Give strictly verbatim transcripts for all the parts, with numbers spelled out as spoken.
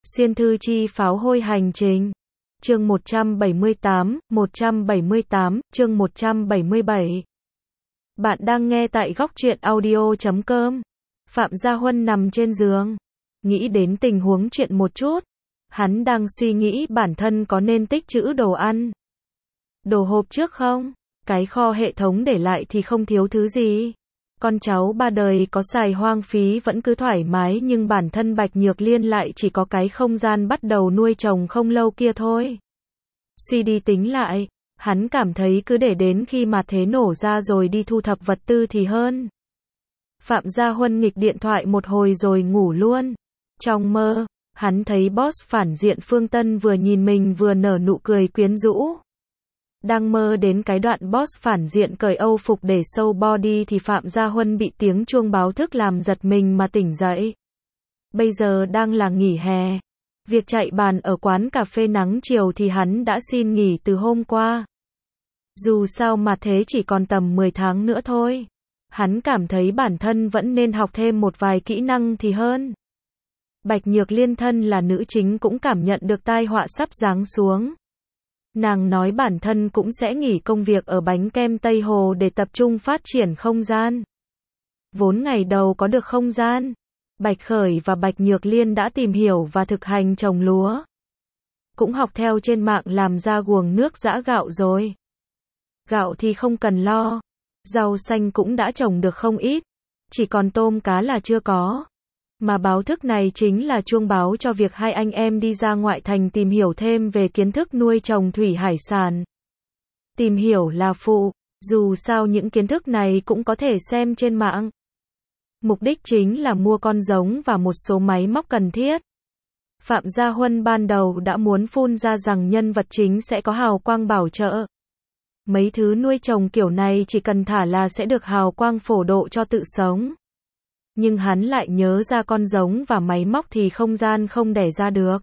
Xuyên thư chi pháo hôi hành trình. Chương một trăm bảy mươi tám, một trăm bảy mươi tám, chương một trăm bảy mươi bảy. Bạn đang nghe tại góc truyện audio chấm com. Phạm Gia Huân nằm trên giường, nghĩ đến tình huống chuyện một chút. Hắn đang suy nghĩ bản thân có nên tích trữ đồ ăn, đồ hộp trước không? Cái kho hệ thống để lại thì không thiếu thứ gì. Con cháu ba đời có xài hoang phí vẫn cứ thoải mái, nhưng bản thân Bạch Nhược Liên lại chỉ có cái không gian bắt đầu nuôi trồng không lâu kia thôi. Suy đi tính lại, hắn cảm thấy cứ để đến khi mà thế nổ ra rồi đi thu thập vật tư thì hơn. Phạm Gia Huân nghịch điện thoại một hồi rồi ngủ luôn. Trong mơ, hắn thấy boss phản diện Phương Tân vừa nhìn mình vừa nở nụ cười quyến rũ. Đang mơ đến cái đoạn boss phản diện cởi âu phục để show body thì Phạm Gia Huân bị tiếng chuông báo thức làm giật mình mà tỉnh dậy. Bây giờ đang là nghỉ hè. Việc chạy bàn ở quán cà phê nắng chiều thì hắn đã xin nghỉ từ hôm qua. Dù sao mà thế chỉ còn tầm mười tháng nữa thôi. Hắn cảm thấy bản thân vẫn nên học thêm một vài kỹ năng thì hơn. Bạch Nhược Liên thân là nữ chính cũng cảm nhận được tai họa sắp giáng xuống. Nàng nói bản thân cũng sẽ nghỉ công việc ở bánh kem Tây Hồ để tập trung phát triển không gian. Vốn ngày đầu có được không gian, Bạch Khởi và Bạch Nhược Liên đã tìm hiểu và thực hành trồng lúa. Cũng học theo trên mạng làm ra guồng nước giã gạo rồi. Gạo thì không cần lo, rau xanh cũng đã trồng được không ít, chỉ còn tôm cá là chưa có. Mà báo thức này chính là chuông báo cho việc hai anh em đi ra ngoại thành tìm hiểu thêm về kiến thức nuôi trồng thủy hải sản. Tìm hiểu là phụ, dù sao những kiến thức này cũng có thể xem trên mạng. Mục đích chính là mua con giống và một số máy móc cần thiết. Phạm Gia Huân ban đầu đã muốn phun ra rằng nhân vật chính sẽ có hào quang bảo trợ. Mấy thứ nuôi trồng kiểu này chỉ cần thả là sẽ được hào quang phổ độ cho tự sống. Nhưng hắn lại nhớ ra con giống và máy móc thì không gian không đẻ ra được.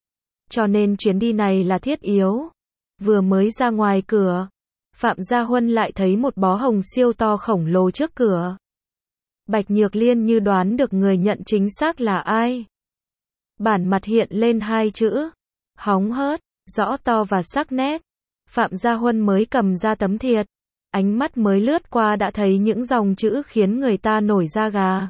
Cho nên chuyến đi này là thiết yếu. Vừa mới ra ngoài cửa, Phạm Gia Huân lại thấy một bó hồng siêu to khổng lồ trước cửa. Bạch Nhược Liên như đoán được người nhận chính xác là ai. Bản mặt hiện lên hai chữ hóng hớt, rõ to và sắc nét. Phạm Gia Huân mới cầm ra tấm thiệp, ánh mắt mới lướt qua đã thấy những dòng chữ khiến người ta nổi da gà.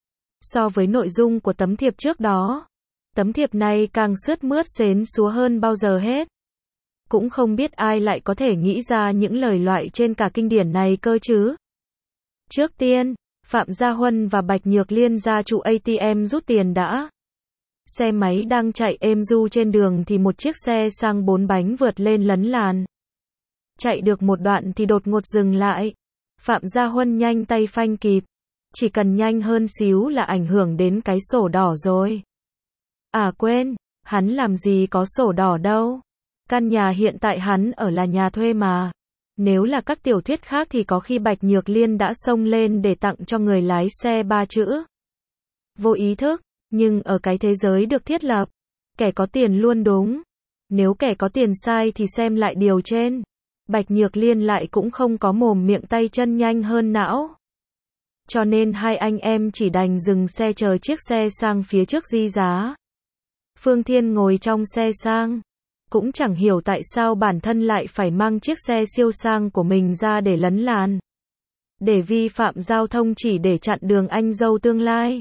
So với nội dung của tấm thiệp trước đó, tấm thiệp này càng sướt mướt xến xúa hơn bao giờ hết. Cũng không biết ai lại có thể nghĩ ra những lời loại trên cả kinh điển này cơ chứ. Trước tiên, Phạm Gia Huân và Bạch Nhược Liên ra trụ a tê em rút tiền đã. Xe máy đang chạy êm du trên đường thì một chiếc xe sang bốn bánh vượt lên lấn làn. Chạy được một đoạn thì đột ngột dừng lại. Phạm Gia Huân nhanh tay phanh kịp. Chỉ cần nhanh hơn xíu là ảnh hưởng đến cái sổ đỏ rồi. À quên, hắn làm gì có sổ đỏ đâu. Căn nhà hiện tại hắn ở là nhà thuê mà. Nếu là các tiểu thuyết khác thì có khi Bạch Nhược Liên đã xông lên để tặng cho người lái xe ba chữ. Vô ý thức, nhưng ở cái thế giới được thiết lập, kẻ có tiền luôn đúng. Nếu kẻ có tiền sai thì xem lại điều trên. Bạch Nhược Liên lại cũng không có mồm miệng tay chân nhanh hơn não. Cho nên hai anh em chỉ đành dừng xe chờ chiếc xe sang phía trước di giá. Phương Thiên ngồi trong xe sang. Cũng chẳng hiểu tại sao bản thân lại phải mang chiếc xe siêu sang của mình ra để lấn làn. Để vi phạm giao thông chỉ để chặn đường anh dâu tương lai.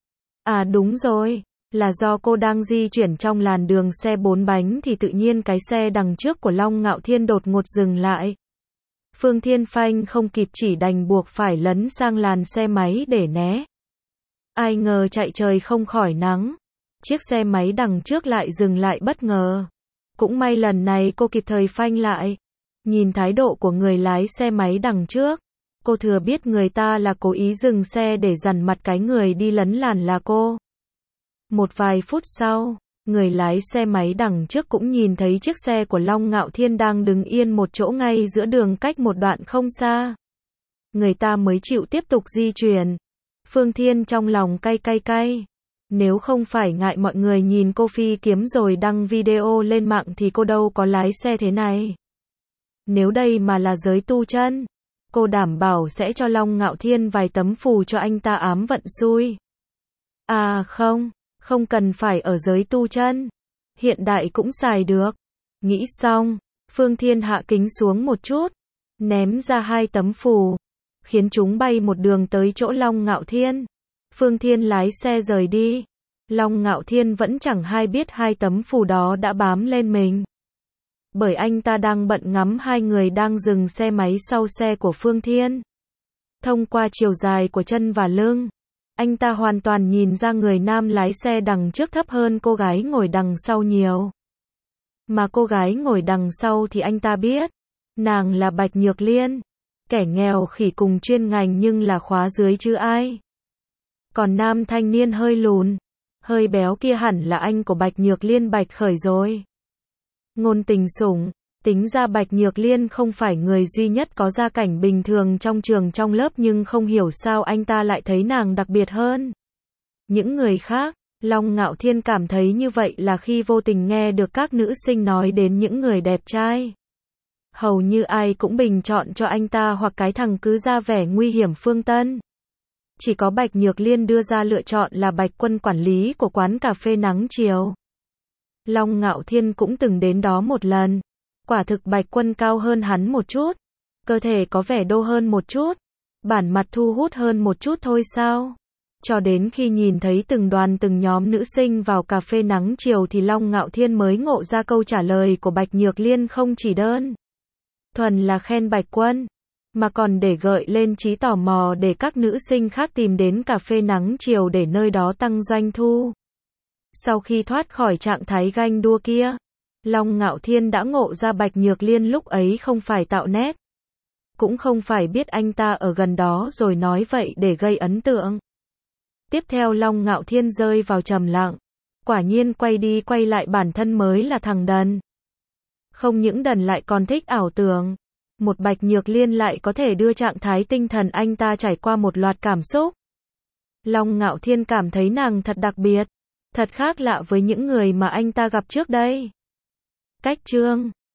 À đúng rồi, là do cô đang di chuyển trong làn đường xe bốn bánh thì tự nhiên cái xe đằng trước của Long Ngạo Thiên đột ngột dừng lại. Phương Thiên phanh không kịp chỉ đành buộc phải lấn sang làn xe máy để né. Ai ngờ chạy trời không khỏi nắng. Chiếc xe máy đằng trước lại dừng lại bất ngờ. Cũng may lần này cô kịp thời phanh lại. Nhìn thái độ của người lái xe máy đằng trước, cô thừa biết người ta là cố ý dừng xe để dằn mặt cái người đi lấn làn là cô. Một vài phút sau, người lái xe máy đằng trước cũng nhìn thấy chiếc xe của Long Ngạo Thiên đang đứng yên một chỗ ngay giữa đường cách một đoạn không xa. Người ta mới chịu tiếp tục di chuyển. Phương Thiên trong lòng cay cay cay. Nếu không phải ngại mọi người nhìn cô phi kiếm rồi đăng video lên mạng thì cô đâu có lái xe thế này. Nếu đây mà là giới tu chân, cô đảm bảo sẽ cho Long Ngạo Thiên vài tấm phù cho anh ta ám vận xui. À không, Không cần phải ở giới tu chân. Hiện đại cũng xài được. Nghĩ xong, Phương Thiên hạ kính xuống một chút, ném ra hai tấm phù, khiến chúng bay một đường tới chỗ Long Ngạo Thiên. Phương Thiên lái xe rời đi. Long Ngạo Thiên vẫn chẳng hay biết hai tấm phù đó đã bám lên mình. Bởi anh ta đang bận ngắm hai người đang dừng xe máy sau xe của Phương Thiên. Thông qua chiều dài của chân và lưng, anh ta hoàn toàn nhìn ra người nam lái xe đằng trước thấp hơn cô gái ngồi đằng sau nhiều. Mà cô gái ngồi đằng sau thì anh ta biết, nàng là Bạch Nhược Liên, kẻ nghèo khỉ cùng chuyên ngành nhưng là khóa dưới chứ ai. Còn nam thanh niên hơi lùn, hơi béo kia hẳn là anh của Bạch Nhược Liên, Bạch Khởi rồi. Ngôn Tình Sủng, tính ra Bạch Nhược Liên không phải người duy nhất có gia cảnh bình thường trong trường trong lớp, nhưng không hiểu sao anh ta lại thấy nàng đặc biệt hơn những người khác. Long Ngạo Thiên cảm thấy như vậy là khi vô tình nghe được các nữ sinh nói đến những người đẹp trai. Hầu như ai cũng bình chọn cho anh ta hoặc cái thằng cứ ra vẻ nguy hiểm Phương Tân. Chỉ có Bạch Nhược Liên đưa ra lựa chọn là Bạch Quân, quản lý của quán cà phê Nắng Chiều. Long Ngạo Thiên cũng từng đến đó một lần. Quả thực Bạch Quân cao hơn hắn một chút, cơ thể có vẻ đô hơn một chút, bản mặt thu hút hơn một chút thôi sao. Cho đến khi nhìn thấy từng đoàn từng nhóm nữ sinh vào cà phê Nắng Chiều thì Long Ngạo Thiên mới ngộ ra câu trả lời của Bạch Nhược Liên không chỉ đơn thuần là khen Bạch Quân, mà còn để gợi lên trí tò mò để các nữ sinh khác tìm đến cà phê Nắng Chiều để nơi đó tăng doanh thu. Sau khi thoát khỏi trạng thái ganh đua kia, Long Ngạo Thiên đã ngộ ra Bạch Nhược Liên lúc ấy không phải tạo nét, cũng không phải biết anh ta ở gần đó rồi nói vậy để gây ấn tượng. Tiếp theo Long Ngạo Thiên rơi vào trầm lặng. Quả nhiên quay đi quay lại bản thân mới là thằng đần. Không những đần lại còn thích ảo tưởng. Một Bạch Nhược Liên lại có thể đưa trạng thái tinh thần anh ta trải qua một loạt cảm xúc. Long Ngạo Thiên cảm thấy nàng thật đặc biệt, thật khác lạ với những người mà anh ta gặp trước đây. Cách chương